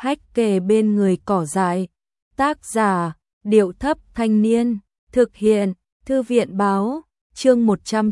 hách kề bên người cỏ dại. Tác giả, Điệu Thấp Thanh Niên. Thực hiện, Thư viện báo. Chương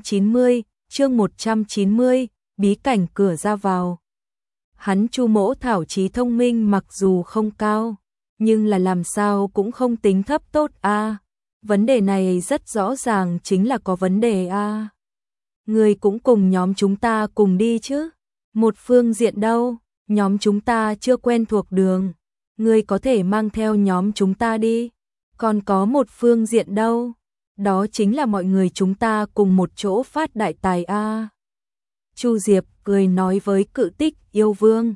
190, bí cảnh cửa ra vào. Hắn Chu Mỗ Thảo trí thông minh mặc dù không cao, nhưng là làm sao cũng không tính thấp tốt a. Vấn đề này rất rõ ràng chính là có vấn đề a. Người cũng cùng nhóm chúng ta cùng đi chứ? Một phương diện đâu, nhóm chúng ta chưa quen thuộc đường. Người có thể mang theo nhóm chúng ta đi. Còn có một phương diện đâu, đó chính là mọi người chúng ta cùng một chỗ phát đại tài a. Chu Diệp cười nói với Cự Tích Yêu Vương,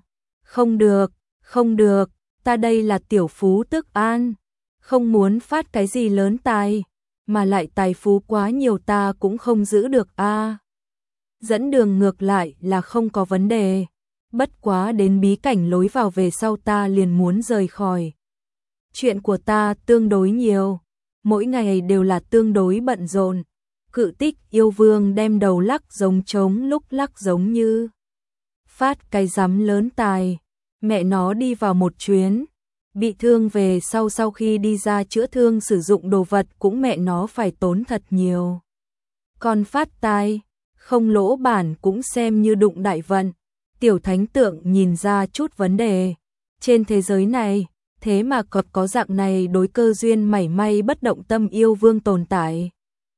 không được, ta đây là tiểu phú tức an, không muốn phát cái gì lớn tài, mà lại tài phú quá nhiều ta cũng không giữ được a. Dẫn đường ngược lại là không có vấn đề, bất quá đến bí cảnh lối vào về sau ta liền muốn rời khỏi. Chuyện của ta tương đối nhiều, mỗi ngày đều là tương đối bận rộn. Cự Tích Yêu Vương đem đầu lắc giống trống lúc lắc giống như phát cái rắm lớn tài, mẹ nó đi vào một chuyến, bị thương về sau khi đi ra chữa thương sử dụng đồ vật cũng mẹ nó phải tốn thật nhiều. Còn phát tài, không lỗ bản cũng xem như đụng đại vận. Tiểu Thánh Tượng nhìn ra chút vấn đề, trên thế giới này, thế mà có dạng này đối cơ duyên mảy may bất động tâm yêu vương tồn tại.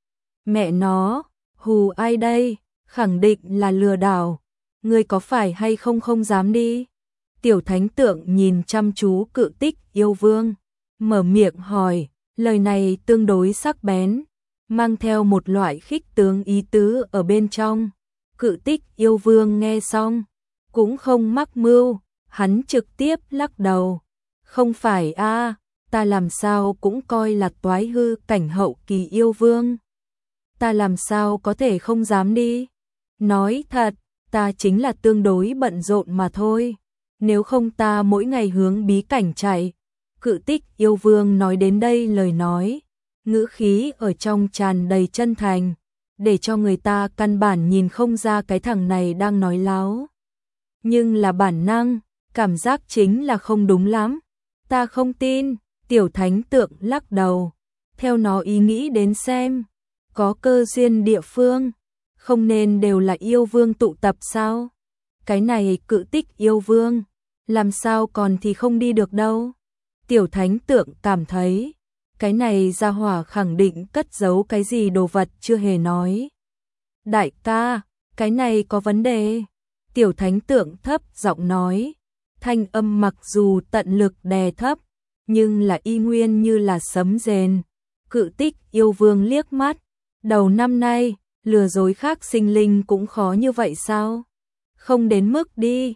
Mẹ nó, hù ai đây, khẳng định là lừa đảo, ngươi có phải hay không dám đi. Tiểu Thánh Tượng nhìn chăm chú Cự Tích Yêu Vương, mở miệng hỏi, lời này tương đối sắc bén, mang theo một loại khích tướng ý tứ ở bên trong. Cự Tích Yêu Vương nghe xong, cũng không mắc mưu, hắn trực tiếp lắc đầu. Không phải a, ta làm sao cũng coi là toái hư cảnh hậu kỳ yêu vương. Ta làm sao có thể không dám đi. Nói thật, ta chính là tương đối bận rộn mà thôi. Nếu không ta mỗi ngày hướng bí cảnh chạy. Cự Tích Yêu Vương nói đến đây lời nói, ngữ khí ở trong tràn đầy chân thành, để cho người ta căn bản nhìn không ra cái thằng này đang nói láo. Nhưng là bản năng, cảm giác chính là không đúng lắm. Ta không tin. Tiểu Thánh Tượng lắc đầu, theo nó ý nghĩ đến xem, có cơ duyên địa phương, không nên đều là yêu vương tụ tập sao? Cái này Cự Tích Yêu Vương, làm sao còn thì không đi được đâu. Tiểu Thánh Tượng cảm thấy, cái này gia hỏa khẳng định cất giấu cái gì đồ vật chưa hề nói. Đại ca, cái này có vấn đề. Tiểu Thánh Tượng thấp giọng nói, thanh âm mặc dù tận lực đè thấp, nhưng là y nguyên như là sấm rền. Cự Tích Yêu Vương liếc mắt, đầu năm nay, lừa dối khác sinh linh cũng khó như vậy sao? Không đến mức đi.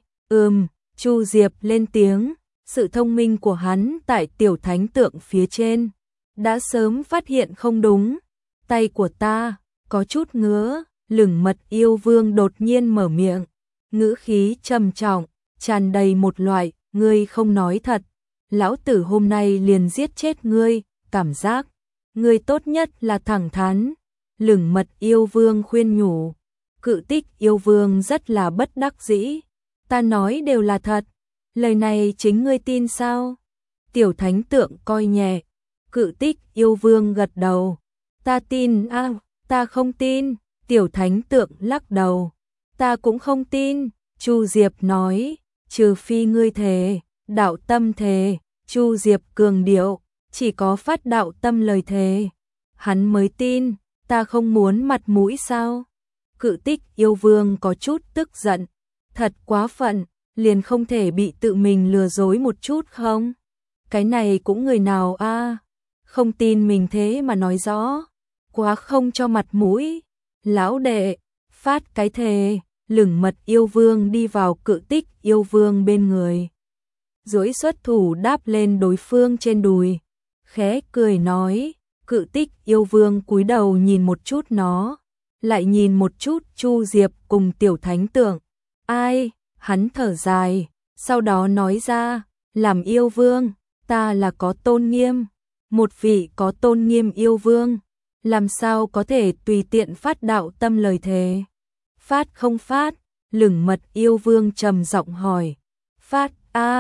Chu Diệp lên tiếng, sự thông minh của hắn tại Tiểu Thánh Tượng phía trên, đã sớm phát hiện không đúng. Tay của ta, có chút ngứa. Lửng Mật Yêu Vương đột nhiên mở miệng, ngữ khí trầm trọng, tràn đầy một loại, ngươi không nói thật, lão tử hôm nay liền giết chết ngươi, cảm giác, ngươi tốt nhất là thẳng thắn. Lửng Mật Yêu Vương khuyên nhủ. Cự Tích Yêu Vương rất là bất đắc dĩ, ta nói đều là thật, lời này chính ngươi tin sao? Tiểu Thánh Tượng coi nhẹ. Cự Tích Yêu Vương gật đầu, ta tin a. Ta không tin. Tiểu Thánh Tượng lắc đầu, ta cũng không tin. Chu Diệp nói, trừ phi ngươi thề, đạo tâm thề. Chu Diệp cường điệu, chỉ có phát đạo tâm lời thề, hắn mới tin. Ta không muốn mặt mũi sao? Cự Tích Yêu Vương có chút tức giận, thật quá phận, liền không thể bị tự mình lừa dối một chút không? Cái này cũng người nào a, không tin mình thế mà nói rõ, quá không cho mặt mũi. Lão đệ, phát cái thề. Lửng Mật Yêu Vương đi vào Cự Tích Yêu Vương bên người, duỗi xuất thủ đáp lên đối phương trên đùi, khẽ cười nói. Cự Tích Yêu Vương cúi đầu nhìn một chút nó, lại nhìn một chút Chu Diệp cùng Tiểu Thánh Tượng. Ai? Hắn thở dài, sau đó nói ra, làm yêu vương, ta là có tôn nghiêm, một vị có tôn nghiêm yêu vương, làm sao có thể tùy tiện phát đạo tâm lời thề? Phát không phát? Lửng Mật Yêu Vương trầm giọng hỏi. Phát a.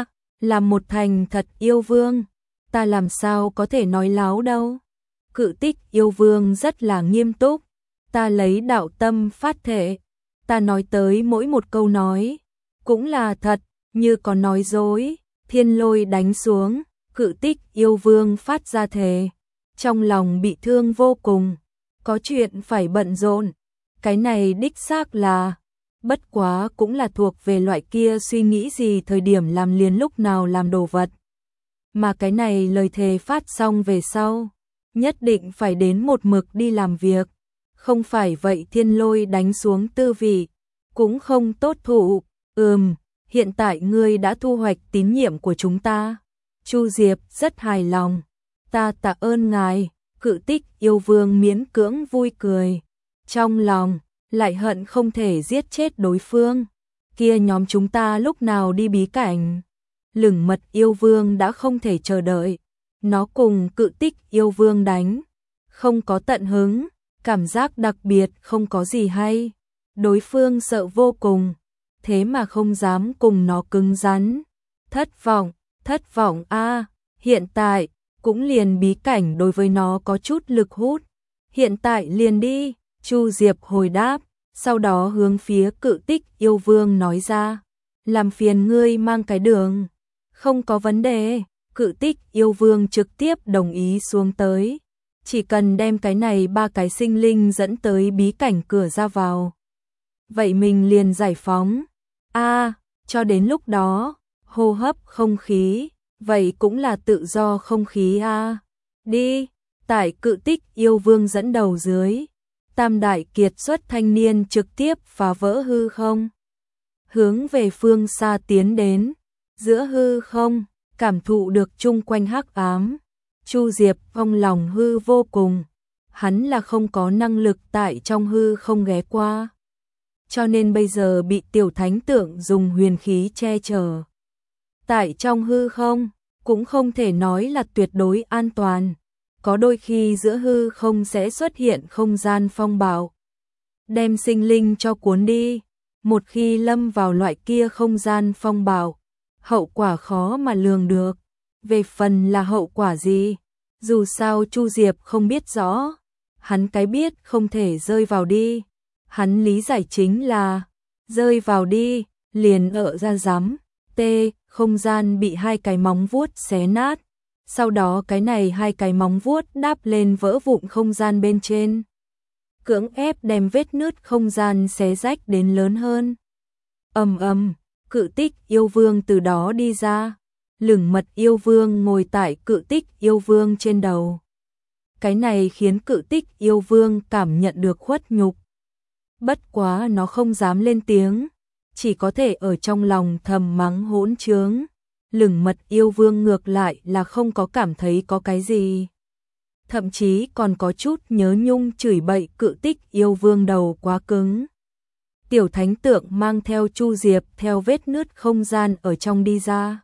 là một thành thật yêu vương, ta làm sao có thể nói láo đâu. Cự Tích yêu vương rất là nghiêm túc, ta lấy đạo tâm phát thể, ta nói tới mỗi một câu nói, cũng là thật, như có nói dối. Thiên lôi đánh xuống, Cự Tích yêu vương phát ra thề, trong lòng bị thương vô cùng, có chuyện phải bận rộn, cái này đích xác là, bất quá cũng là thuộc về loại kia suy nghĩ gì thời điểm làm liền lúc nào làm đồ vật. Mà cái này lời thề phát xong về sau, nhất định phải đến một mực đi làm việc, không phải vậy thiên lôi đánh xuống tư vị, cũng không tốt thụ. Hiện tại ngươi đã thu hoạch tín nhiệm của chúng ta. Chu Diệp rất hài lòng. Ta tạ ơn ngài. Cự Tích yêu vương miễn cưỡng vui cười. Trong lòng, lại hận không thể giết chết đối phương. Kia nhóm chúng ta lúc nào đi bí cảnh. Lửng Mật yêu vương đã không thể chờ đợi. Nó cùng Cự Tích yêu vương đánh. Không có tận hứng, cảm giác đặc biệt không có gì hay. Đối phương sợ vô cùng. Thế mà không dám cùng nó cứng rắn. Thất vọng a, hiện tại, cũng liền bí cảnh đối với nó có chút lực hút. Hiện tại liền đi, Chu Diệp hồi đáp, sau đó hướng phía Cự Tích yêu vương nói ra. Làm phiền ngươi mang cái đường. Không có vấn đề, Cự Tích yêu vương trực tiếp đồng ý xuống tới. Chỉ cần đem cái này 3 cái sinh linh dẫn tới bí cảnh cửa ra vào. Vậy mình liền giải phóng. Cho đến lúc đó, hô hấp không khí, vậy cũng là tự do không khí Đi, tại Cự Tích yêu vương dẫn đầu dưới, tam đại kiệt xuất thanh niên trực tiếp phá vỡ hư không. Hướng về phương xa tiến đến, giữa hư không, cảm thụ được chung quanh hắc ám. Chu Diệp trong lòng hư vô cùng, hắn là không có năng lực tại trong hư không ghé qua. Cho nên bây giờ bị tiểu thánh tượng dùng huyền khí che chở. Tại trong hư không, cũng không thể nói là tuyệt đối an toàn. Có đôi khi giữa hư không sẽ xuất hiện không gian phong bạo. Đem sinh linh cho cuốn đi. Một khi lâm vào loại kia không gian phong bạo, hậu quả khó mà lường được. Về phần là hậu quả gì? Dù sao Chu Diệp không biết rõ. Hắn cái biết không thể rơi vào đi. Hắn lý giải chính là rơi vào đi, liền ở ra rắm. Không gian bị 2 cái móng vuốt xé nát. Sau đó cái này 2 cái móng vuốt đáp lên vỡ vụn không gian bên trên. Cưỡng ép đem vết nứt không gian xé rách đến lớn hơn. Cự Tích yêu vương từ đó đi ra. Lửng Mật yêu vương ngồi tại Cự Tích yêu vương trên đầu. Cái này khiến Cự Tích yêu vương cảm nhận được khuất nhục. Bất quá nó không dám lên tiếng, chỉ có thể ở trong lòng thầm mắng hỗn trướng. Lửng Mật yêu vương ngược lại là không có cảm thấy có cái gì. Thậm chí còn có chút nhớ nhung chửi bậy Cự Tích yêu vương đầu quá cứng. Tiểu thánh tượng mang theo Chu Diệp theo vết nứt không gian ở trong đi ra.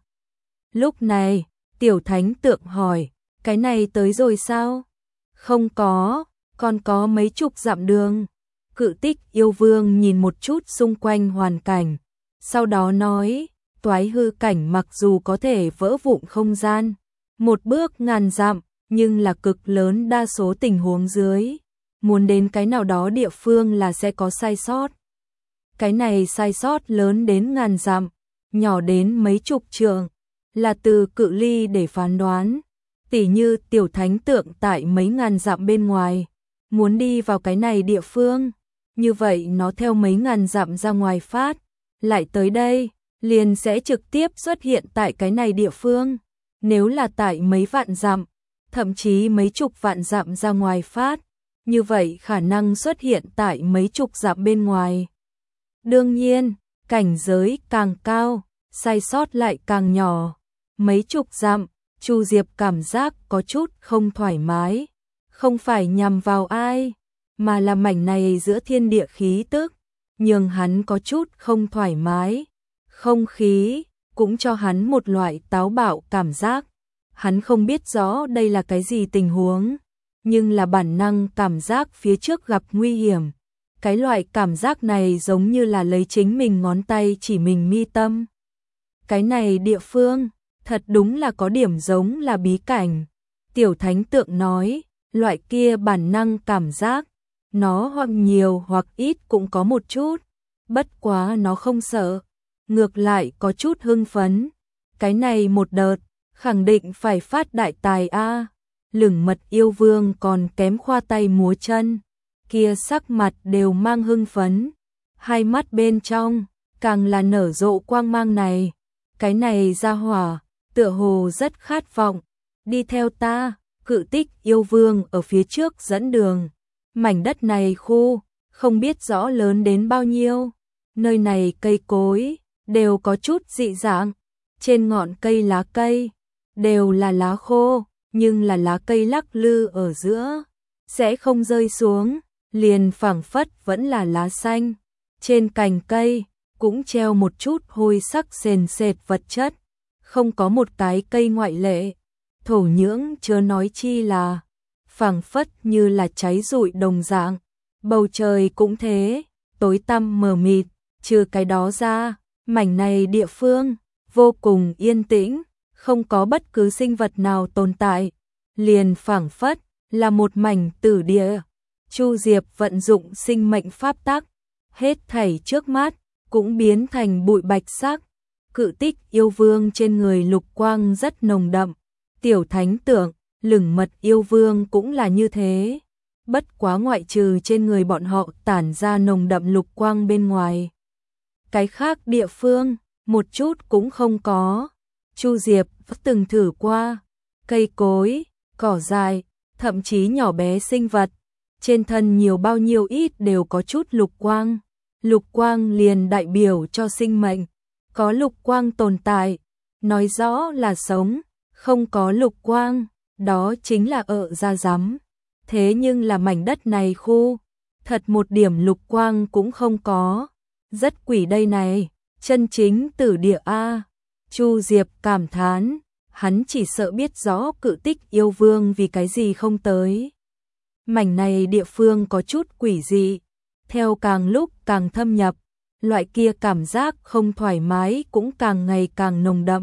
Lúc này, tiểu thánh tượng hỏi, cái này tới rồi sao? Không có, còn có mấy chục dặm đường. Cự Tích yêu vương nhìn một chút xung quanh hoàn cảnh, sau đó nói, toái hư cảnh mặc dù có thể vỡ vụn không gian, một bước ngàn dặm, nhưng là cực lớn đa số tình huống dưới. Muốn đến cái nào đó địa phương là sẽ có sai sót. Cái này sai sót lớn đến ngàn dặm, nhỏ đến mấy chục trượng, là từ cự ly để phán đoán. Tỉ như tiểu thánh tượng tại mấy ngàn dặm bên ngoài, muốn đi vào cái này địa phương, như vậy nó theo mấy ngàn dặm ra ngoài phát, lại tới đây, liền sẽ trực tiếp xuất hiện tại cái này địa phương. Nếu là tại mấy vạn dặm, thậm chí mấy chục vạn dặm ra ngoài phát, như vậy khả năng xuất hiện tại mấy chục dặm bên ngoài. Đương nhiên, cảnh giới càng cao, sai sót lại càng nhỏ. Mấy chục dặm, Chu Diệp cảm giác có chút không thoải mái, không phải nhằm vào ai, mà là mảnh này giữa thiên địa khí tức, nhưng hắn có chút không thoải mái. Không khí cũng cho hắn một loại táo bạo cảm giác. Hắn không biết rõ đây là cái gì tình huống, nhưng là bản năng cảm giác phía trước gặp nguy hiểm. Cái loại cảm giác này giống như là lấy chính mình ngón tay chỉ mình mi tâm. Cái này địa phương, Thật đúng là có điểm giống là bí cảnh. Tiểu thánh tượng nói, loại kia bản năng cảm giác, nó hoặc nhiều hoặc ít cũng có một chút, bất quá nó không sợ, ngược lại có chút hưng phấn. Cái này một đợt, khẳng định phải phát đại tài a. Lửng mật yêu vương còn kém khoa tay múa chân, kia sắc mặt đều mang hưng phấn, hai mắt bên trong càng là nở rộ quang mang này. Cái này ra hỏa, tựa hồ rất khát vọng, đi theo ta. Cự tích yêu vương ở phía trước dẫn đường. Mảnh đất này khu, không biết rõ lớn đến bao nhiêu. Nơi này cây cối đều có chút dị dạng, trên ngọn cây lá cây đều là lá khô, nhưng là lá cây lắc lư ở giữa, sẽ không rơi xuống, liền phảng phất vẫn là lá xanh. Trên cành cây cũng treo một chút hôi sắc sền sệt vật chất, không có một cái cây ngoại lệ. Thổ nhưỡng chớ nói chi là phảng phất như là cháy rụi đồng dạng. Bầu trời cũng thế, tối tăm mờ mịt, trừ cái đó ra, mảnh này địa phương vô cùng yên tĩnh, không có bất cứ sinh vật nào tồn tại, liền phảng phất là một mảnh tử địa. Chu Diệp vận dụng sinh mệnh pháp tắc, hết thảy trước mắt cũng biến thành bụi bạch sắc. Cự tích yêu vương trên người lục quang rất nồng đậm, tiểu thánh tượng, lửng mật yêu vương cũng là như thế. Bất quá ngoại trừ trên người bọn họ tản ra nồng đậm lục quang bên ngoài, cái khác địa phương một chút cũng không có. Chu Diệp từng thử qua, cây cối, cỏ dại, thậm chí nhỏ bé sinh vật, trên thân nhiều bao nhiêu ít đều có chút lục quang. Lục quang liền đại biểu cho sinh mệnh, có lục quang tồn tại, nói rõ là sống, không có lục quang, đó chính là ra rắm. Thế nhưng là mảnh đất này khu, thật một điểm lục quang cũng không có, rất quỷ đây này, chân chính tử địa a. Chu Diệp cảm thán, hắn chỉ sợ biết rõ cự tích yêu vương vì cái gì không tới. Mảnh này địa phương có chút quỷ dị, theo càng lúc càng thâm nhập, loại kia cảm giác không thoải mái cũng càng ngày càng nồng đậm.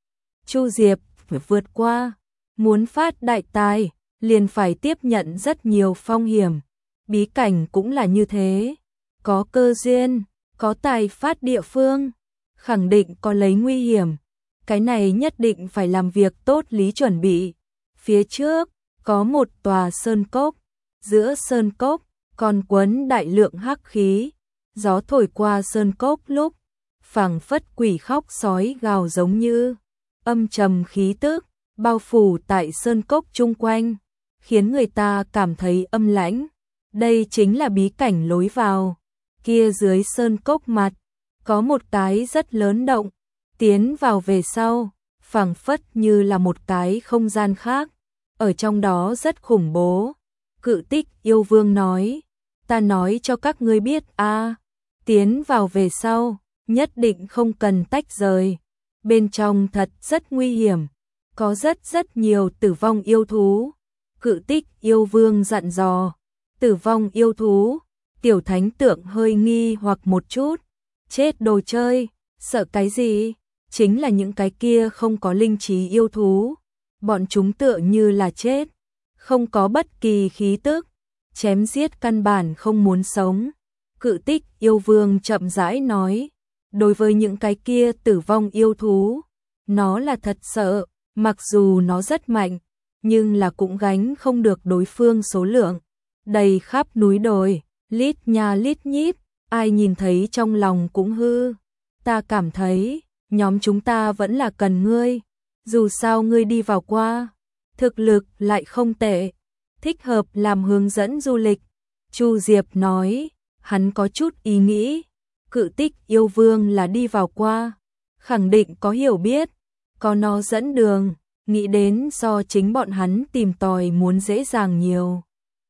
Chu Diệp phải vượt qua, muốn phát đại tài, liền phải tiếp nhận rất nhiều phong hiểm. Bí cảnh cũng là như thế, có cơ duyên, có tài phát địa phương, khẳng định có lấy nguy hiểm. Cái này nhất định phải làm việc tốt lý chuẩn bị. Phía trước có một tòa sơn cốc, giữa sơn cốc còn quấn đại lượng hắc khí, gió thổi qua sơn cốc lúc phảng phất quỷ khóc sói gào giống như, âm trầm khí tức bao phủ tại sơn cốc chung quanh, khiến người ta cảm thấy âm lãnh. Đây chính là bí cảnh lối vào. Kia dưới sơn cốc mặt có một cái rất lớn động, tiến vào về sau, phảng phất như là một cái không gian khác, ở trong đó rất khủng bố. Cự tích yêu vương nói, ta nói cho các ngươi biết a, tiến vào về sau, nhất định không cần tách rời. Bên trong thật rất nguy hiểm, có rất nhiều tử vong yêu thú. Cự tích yêu vương dặn dò, tử vong yêu thú. Tiểu thánh tượng hơi nghi hoặc một chút, chết đồ chơi, sợ cái gì? Chính là những cái kia không có linh trí yêu thú, bọn chúng tựa như là chết, không có bất kỳ khí tức, chém giết căn bản không muốn sống. Cự tích yêu vương chậm rãi nói, đối với những cái kia tử vong yêu thú, nó là thật sợ, mặc dù nó rất mạnh, nhưng là cũng gánh không được đối phương số lượng đầy khắp núi đồi, lít nha lít nhít, ai nhìn thấy trong lòng cũng hư. Ta cảm thấy, nhóm chúng ta vẫn là cần ngươi, dù sao ngươi đi vào qua, thực lực lại không tệ, thích hợp làm hướng dẫn du lịch. Chu Diệp nói, hắn có chút ý nghĩ, cự tích yêu vương là đi vào qua, khẳng định có hiểu biết, có nó dẫn đường, nghĩ đến so chính bọn hắn tìm tòi muốn dễ dàng nhiều.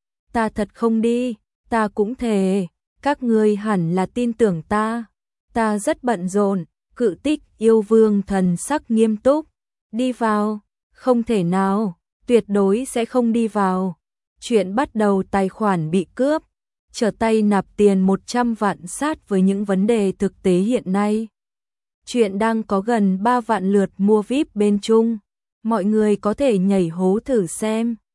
Ta thật không đi, ta cũng thề, các ngươi hẳn là tin tưởng ta rất bận rộn. Cự tích yêu vương thần sắc nghiêm túc, đi vào, không thể nào, tuyệt đối sẽ không đi vào. Chuyện bắt đầu tài khoản bị cướp, trở tay nạp tiền 100 vạn sát với những vấn đề thực tế hiện nay. Chuyện đang có gần 3 vạn lượt mua VIP bên Trung. Mọi người có thể nhảy hố thử xem.